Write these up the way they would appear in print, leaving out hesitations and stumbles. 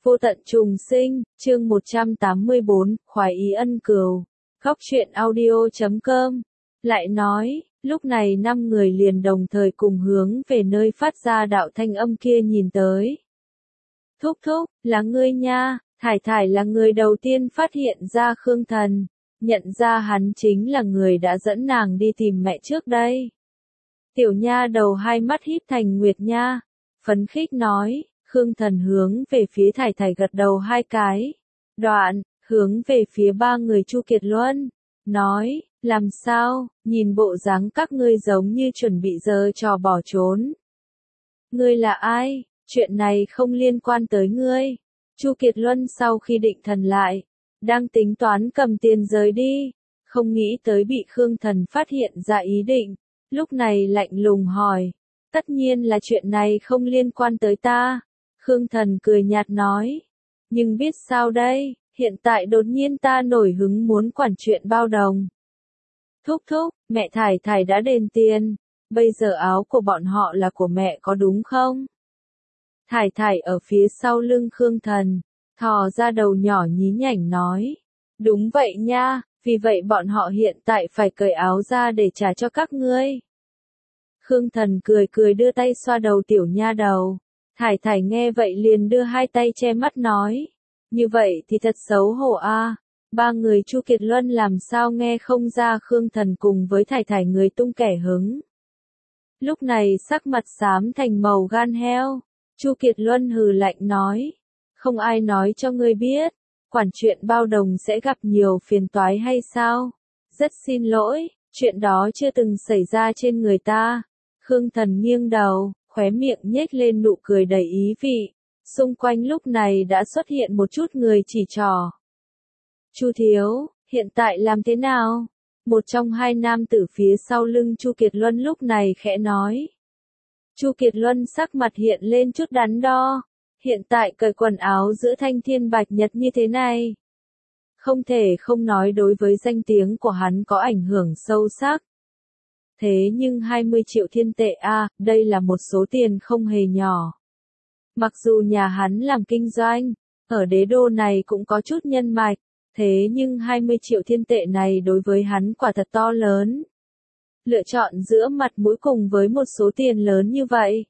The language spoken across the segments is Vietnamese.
Vô tận trùng sinh, chương 184, khoái ý ân cừu. Góc truyện audio.com. Lại nói, lúc này 5 người liền đồng thời cùng hướng về nơi phát ra đạo thanh âm kia nhìn tới. Thúc thúc, là ngươi nha, Thải Thải là người đầu tiên phát hiện ra Khương Thần, nhận ra hắn chính là người đã dẫn nàng đi tìm mẹ trước đây. Tiểu nha đầu hai mắt híp thành nguyệt nha, phấn khích nói. Khương Thần hướng về phía Thải Thải gật đầu 2 cái. Đoạn, hướng về phía 3 người Chu Kiệt Luân, nói, làm sao, nhìn bộ dáng các ngươi giống như chuẩn bị giở trò bỏ trốn. Ngươi là ai? Chuyện này không liên quan tới ngươi. Chu Kiệt Luân sau khi định thần lại, đang tính toán cầm tiền rời đi, không nghĩ tới bị Khương Thần phát hiện ra ý định, lúc này lạnh lùng hỏi, tất nhiên là chuyện này không liên quan tới ta. Khương Thần cười nhạt nói, nhưng biết sao đây, hiện tại đột nhiên ta nổi hứng muốn quản chuyện bao đồng. Thúc thúc, mẹ Thải Thải đã đền tiền, bây giờ áo của bọn họ là của mẹ có đúng không? Thải Thải ở phía sau lưng Khương Thần, thò ra đầu nhỏ nhí nhảnh nói, đúng vậy nha, vì vậy bọn họ hiện tại phải cởi áo ra để trả cho các ngươi. Khương Thần cười cười đưa tay xoa đầu tiểu nha đầu. Thải Thải nghe vậy liền đưa 2 tay che mắt nói, như vậy thì thật xấu hổ a. 3 người Chu Kiệt Luân làm sao nghe không ra Khương Thần cùng với Thải Thải người tung kẻ hứng. Lúc này sắc mặt xám thành màu gan heo, Chu Kiệt Luân hừ lạnh nói, không ai nói cho ngươi biết, quản chuyện bao đồng sẽ gặp nhiều phiền toái hay sao? Rất xin lỗi, chuyện đó chưa từng xảy ra trên người ta. Khương Thần nghiêng đầu, khóe miệng nhếch lên nụ cười đầy ý vị. Xung quanh lúc này đã xuất hiện một chút người chỉ trỏ. Chu thiếu, hiện tại làm thế nào? Một trong 2 nam tử phía sau lưng Chu Kiệt Luân lúc này khẽ nói. Chu Kiệt Luân sắc mặt hiện lên chút đắn đo. Hiện tại cởi quần áo giữa thanh thiên bạch nhật như thế này. Không thể không nói đối với danh tiếng của hắn có ảnh hưởng sâu sắc. Thế nhưng 20 triệu thiên tệ đây là một số tiền không hề nhỏ. Mặc dù nhà hắn làm kinh doanh, ở đế đô này cũng có chút nhân mạch, thế nhưng 20 triệu thiên tệ này đối với hắn quả thật to lớn. Lựa chọn giữa mặt mũi cùng với một số tiền lớn như vậy.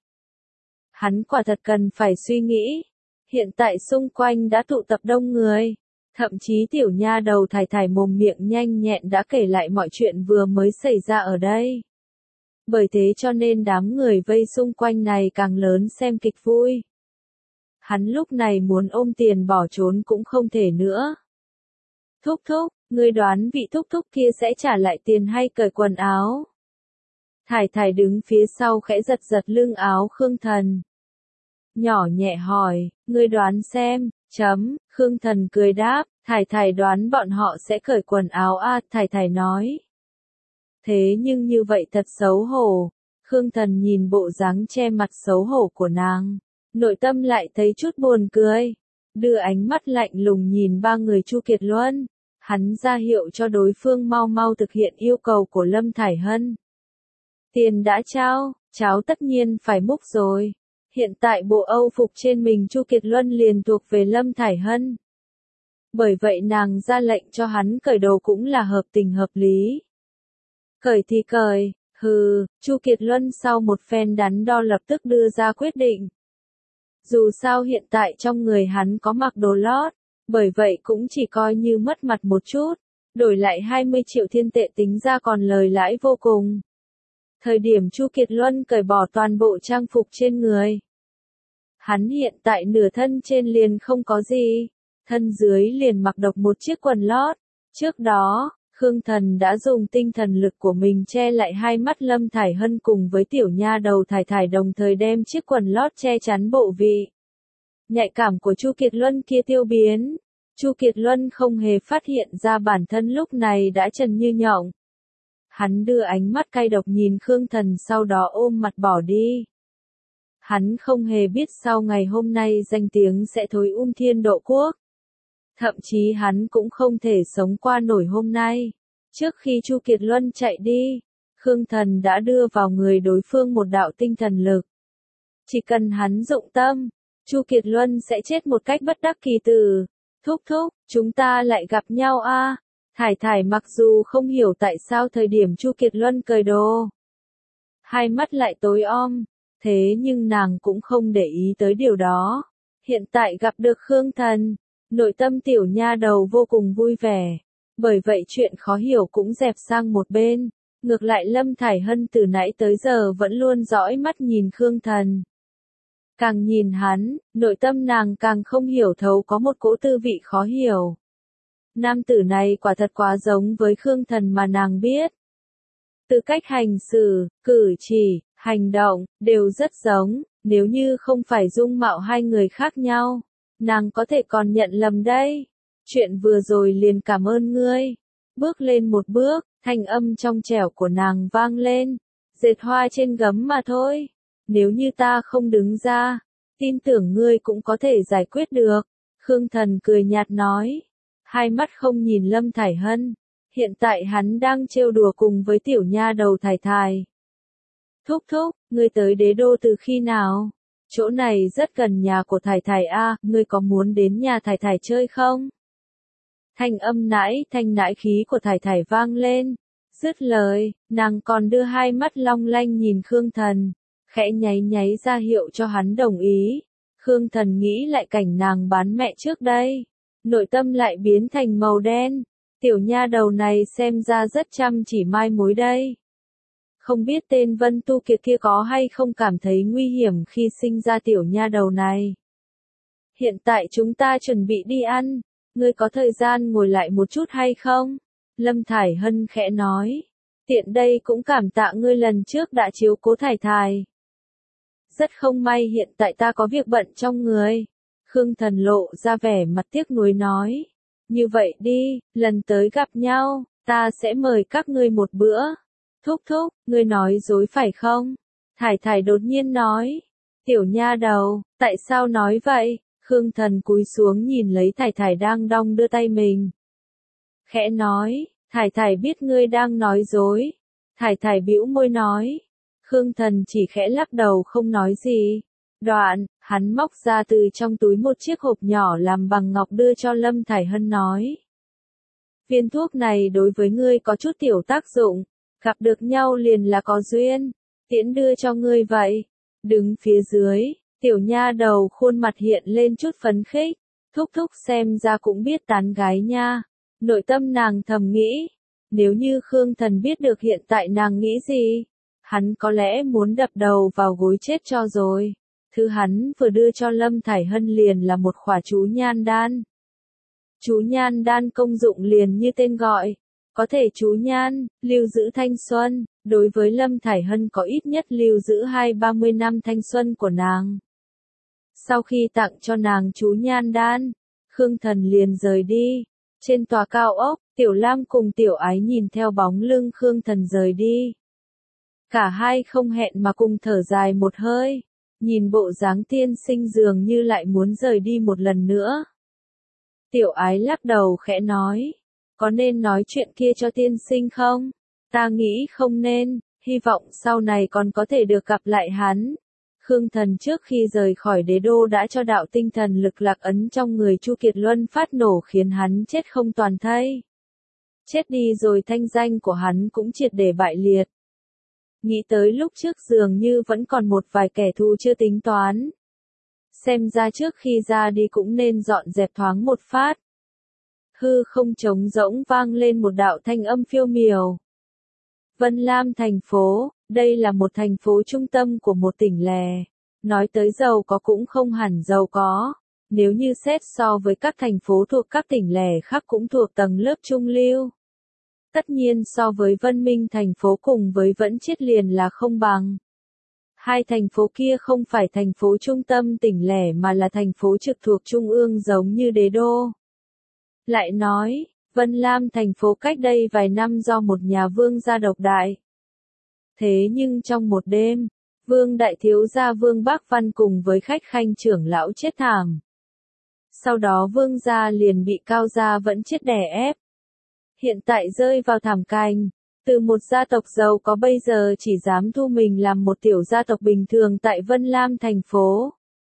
Hắn quả thật cần phải suy nghĩ. Hiện tại xung quanh đã tụ tập đông người. Thậm chí tiểu nha đầu Thải Thải mồm miệng nhanh nhẹn đã kể lại mọi chuyện vừa mới xảy ra ở đây. Bởi thế cho nên đám người vây xung quanh này càng lớn xem kịch vui. Hắn lúc này muốn ôm tiền bỏ trốn cũng không thể nữa. Thúc thúc, ngươi đoán vị thúc thúc kia sẽ trả lại tiền hay cởi quần áo? Thải Thải đứng phía sau khẽ giật giật lưng áo Khương Thần. Nhỏ nhẹ hỏi, ngươi đoán xem, Khương Thần cười đáp, Thải Thải đoán bọn họ sẽ cởi quần áo Thải Thải nói. Thế nhưng như vậy thật xấu hổ. Khương Thần nhìn bộ dáng che mặt xấu hổ của nàng, nội tâm lại thấy chút buồn cười. Đưa ánh mắt lạnh lùng nhìn 3 người Chu Kiệt Luân, hắn ra hiệu cho đối phương mau mau thực hiện yêu cầu của Lâm Thải Hân. Tiền đã trao, cháu tất nhiên phải múc rồi. Hiện tại bộ Âu phục trên mình Chu Kiệt Luân liền thuộc về Lâm Thải Hân. Bởi vậy nàng ra lệnh cho hắn cởi đồ cũng là hợp tình hợp lý. Cởi thì cởi, Chu Kiệt Luân sau một phen đắn đo lập tức đưa ra quyết định. Dù sao hiện tại trong người hắn có mặc đồ lót, bởi vậy cũng chỉ coi như mất mặt một chút, đổi lại 20 triệu thiên tệ tính ra còn lời lãi vô cùng. Thời điểm Chu Kiệt Luân cởi bỏ toàn bộ trang phục trên người. Hắn hiện tại nửa thân trên liền không có gì, thân dưới liền mặc độc một chiếc quần lót. Trước đó, Khương Thần đã dùng tinh thần lực của mình che lại 2 mắt Lâm Thải Hân cùng với tiểu nha đầu Thải Thải đồng thời đem chiếc quần lót che chắn bộ vị. Nhạy cảm của Chu Kiệt Luân kia tiêu biến. Chu Kiệt Luân không hề phát hiện ra bản thân lúc này đã trần như nhộng. Hắn đưa ánh mắt cay độc nhìn Khương Thần sau đó ôm mặt bỏ đi. Hắn không hề biết sau ngày hôm nay danh tiếng sẽ thối thiên độ quốc. Thậm chí hắn cũng không thể sống qua nổi hôm nay. Trước khi Chu Kiệt Luân chạy đi, Khương Thần đã đưa vào người đối phương một đạo tinh thần lực. Chỉ cần hắn dụng tâm, Chu Kiệt Luân sẽ chết một cách bất đắc kỳ tử. Thúc thúc, chúng ta lại gặp nhau a. Thải Thải mặc dù không hiểu tại sao thời điểm Chu Kiệt Luân cởi đồ, hai mắt lại tối om, thế nhưng nàng cũng không để ý tới điều đó. Hiện tại gặp được Khương Thần, nội tâm tiểu nha đầu vô cùng vui vẻ. Bởi vậy chuyện khó hiểu cũng dẹp sang một bên. Ngược lại Lâm Thải Hân từ nãy tới giờ vẫn luôn dõi mắt nhìn Khương Thần. Càng nhìn hắn, nội tâm nàng càng không hiểu thấu có một cỗ tư vị khó hiểu. Nam tử này quả thật quá giống với Khương Thần mà nàng biết. Từ cách hành xử, cử chỉ, hành động, đều rất giống, nếu như không phải dung mạo hai người khác nhau, nàng có thể còn nhận lầm đây. Chuyện vừa rồi liền cảm ơn ngươi. Bước lên một bước, thanh âm trong trẻo của nàng vang lên. Dệt hoa trên gấm mà thôi. Nếu như ta không đứng ra, tin tưởng ngươi cũng có thể giải quyết được. Khương Thần cười nhạt nói. Hai mắt không nhìn Lâm Thải Hân. Hiện tại hắn đang trêu đùa cùng với tiểu nha đầu Thải Thải. Thúc thúc, ngươi tới đế đô từ khi nào? Chỗ này rất gần nhà của Thải Thải a, ngươi có muốn đến nhà Thải Thải chơi không? Thanh âm thanh nãi khí của Thải Thải vang lên. Dứt lời, nàng còn đưa hai mắt long lanh nhìn Khương Thần, khẽ nháy nháy ra hiệu cho hắn đồng ý. Khương Thần nghĩ lại cảnh nàng bán mẹ trước đây, nội tâm lại biến thành màu đen. Tiểu nha đầu này xem ra rất chăm chỉ mai mối đây. Không biết tên Vân Tu Kiệt kia có hay không cảm thấy nguy hiểm khi sinh ra tiểu nha đầu này. Hiện tại chúng ta chuẩn bị đi ăn, ngươi có thời gian ngồi lại một chút hay không? Lâm Thải Hân khẽ nói. Tiện đây cũng cảm tạ ngươi lần trước đã chiếu cố Thải Thải. Rất không may hiện tại ta có việc bận trong người. Khương Thần lộ ra vẻ mặt tiếc nuối nói. Như vậy đi, lần tới gặp nhau, ta sẽ mời các ngươi một bữa. Thúc thúc, ngươi nói dối phải không? Thải Thải đột nhiên nói. Tiểu nha đầu, tại sao nói vậy? Khương Thần cúi xuống nhìn lấy Thải Thải đang đong đưa tay mình. Khẽ nói, Thải Thải biết ngươi đang nói dối. Thải Thải bĩu môi nói. Khương Thần chỉ khẽ lắc đầu không nói gì. Đoạn, hắn móc ra từ trong túi một chiếc hộp nhỏ làm bằng ngọc đưa cho Lâm Thải Hân nói. Viên thuốc này đối với ngươi có chút tiểu tác dụng, gặp được nhau liền là có duyên, tiễn đưa cho ngươi vậy. Đứng phía dưới, tiểu nha đầu khuôn mặt hiện lên chút phấn khích, thúc thúc xem ra cũng biết tán gái nha. Nội tâm nàng thầm nghĩ, nếu như Khương Thần biết được hiện tại nàng nghĩ gì, hắn có lẽ muốn đập đầu vào gối chết cho rồi. Thứ hắn vừa đưa cho Lâm Thải Hân liền là một khỏa chú nhan đan. Chú nhan đan công dụng liền như tên gọi, có thể chú nhan, lưu giữ thanh xuân, đối với Lâm Thải Hân có ít nhất lưu giữ 20-30 năm thanh xuân của nàng. Sau khi tặng cho nàng chú nhan đan, Khương Thần liền rời đi. Trên tòa cao ốc, Tiểu Lam cùng Tiểu Ái nhìn theo bóng lưng Khương Thần rời đi. Cả hai không hẹn mà cùng thở dài một hơi, nhìn bộ dáng tiên sinh dường như lại muốn rời đi một lần nữa. Tiểu Ái lắc đầu khẽ nói, có nên nói chuyện kia cho tiên sinh không? Ta nghĩ không nên, hy vọng sau này còn có thể được gặp lại hắn. Khương Thần trước khi rời khỏi đế đô đã cho đạo tinh thần lực lạc ấn trong người Chu Kiệt Luân phát nổ khiến hắn chết không toàn thây. Chết đi rồi thanh danh của hắn cũng triệt để bại liệt. Nghĩ tới lúc trước dường như vẫn còn một vài kẻ thù chưa tính toán. Xem ra trước khi ra đi cũng nên dọn dẹp thoáng một phát. Hư không trống rỗng vang lên một đạo thanh âm phiêu miểu. Vân Lam thành phố, đây là một thành phố trung tâm của một tỉnh lẻ. Nói tới giàu có cũng không hẳn giàu có. Nếu như xét so với các thành phố thuộc các tỉnh lẻ khác cũng thuộc tầng lớp trung lưu. Tất nhiên so với Vân Minh thành phố cùng với Vẫn Chiết liền là không bằng. Hai thành phố kia không phải thành phố trung tâm tỉnh lẻ mà là thành phố trực thuộc trung ương giống như đế đô. Lại nói, Vân Lam thành phố cách đây vài năm do một nhà vương gia độc đại. Thế nhưng trong một đêm, vương đại thiếu gia Vương Bác Văn cùng với khách khanh trưởng lão chết thảm. Sau đó vương gia liền bị Cao gia Vẫn Chiết đè ép. Hiện tại rơi vào thảm canh, từ một gia tộc giàu có bây giờ chỉ dám thu mình làm một tiểu gia tộc bình thường tại Vân Lam thành phố.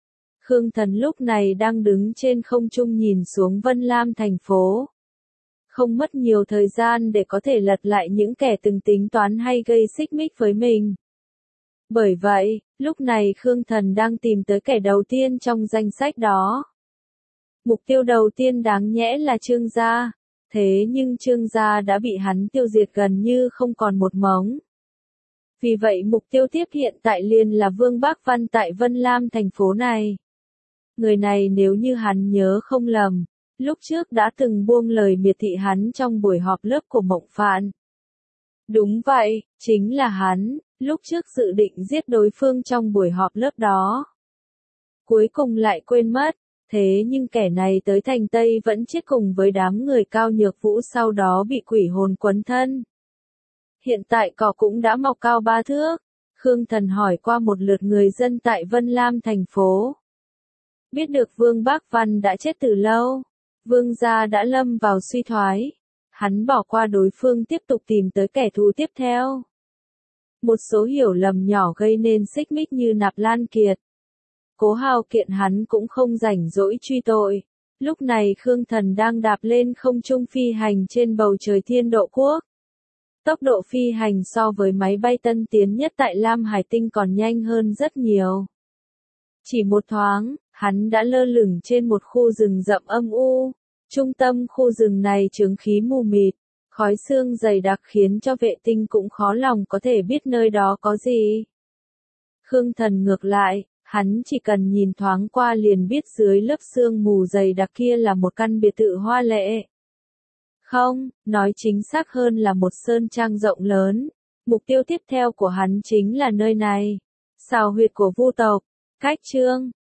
Khương Thần lúc này đang đứng trên không trung nhìn xuống Vân Lam thành phố. Không mất nhiều thời gian để có thể lật lại những kẻ từng tính toán hay gây xích mích với mình. Bởi vậy, lúc này Khương Thần đang tìm tới kẻ đầu tiên trong danh sách đó. Mục tiêu đầu tiên đáng nhẽ là Trương gia, thế nhưng Trương gia đã bị hắn tiêu diệt gần như không còn một mống. Vì vậy mục tiêu tiếp hiện tại liền là Vương Bác Văn tại Vân Lam thành phố này. Người này nếu như hắn nhớ không lầm, lúc trước đã từng buông lời miệt thị hắn trong buổi họp lớp của Mộng Phạn. Đúng vậy, chính là hắn, lúc trước dự định giết đối phương trong buổi họp lớp đó. Cuối cùng lại quên mất, thế nhưng kẻ này tới thành Tây vẫn chết cùng với đám người Cao Nhược Vũ sau đó bị quỷ hồn quấn thân. Hiện tại cỏ cũng đã mọc cao 3 thước. Khương Thần hỏi qua một lượt người dân tại Vân Lam thành phố. Biết được Vương Bác Văn đã chết từ lâu. Vương gia đã lâm vào suy thoái. Hắn bỏ qua đối phương tiếp tục tìm tới kẻ thù tiếp theo. Một số hiểu lầm nhỏ gây nên xích mích như Nạp Lan Kiệt. Cố Hào kiện hắn cũng không rảnh rỗi truy tội. Lúc này Khương Thần đang đạp lên không trung phi hành trên bầu trời Thiên Độ Quốc. Tốc độ phi hành so với máy bay tân tiến nhất tại Lam Hải Tinh còn nhanh hơn rất nhiều. Chỉ một thoáng, hắn đã lơ lửng trên một khu rừng rậm âm u. Trung tâm khu rừng này chướng khí mù mịt, khói sương dày đặc khiến cho vệ tinh cũng khó lòng có thể biết nơi đó có gì. Khương Thần ngược lại, hắn chỉ cần nhìn thoáng qua liền biết dưới lớp sương mù dày đặc kia là một căn biệt thự hoa lệ. Không, nói chính xác hơn là một sơn trang rộng lớn. Mục tiêu tiếp theo của hắn chính là nơi này. Xào huyệt của Vu tộc. Cách chương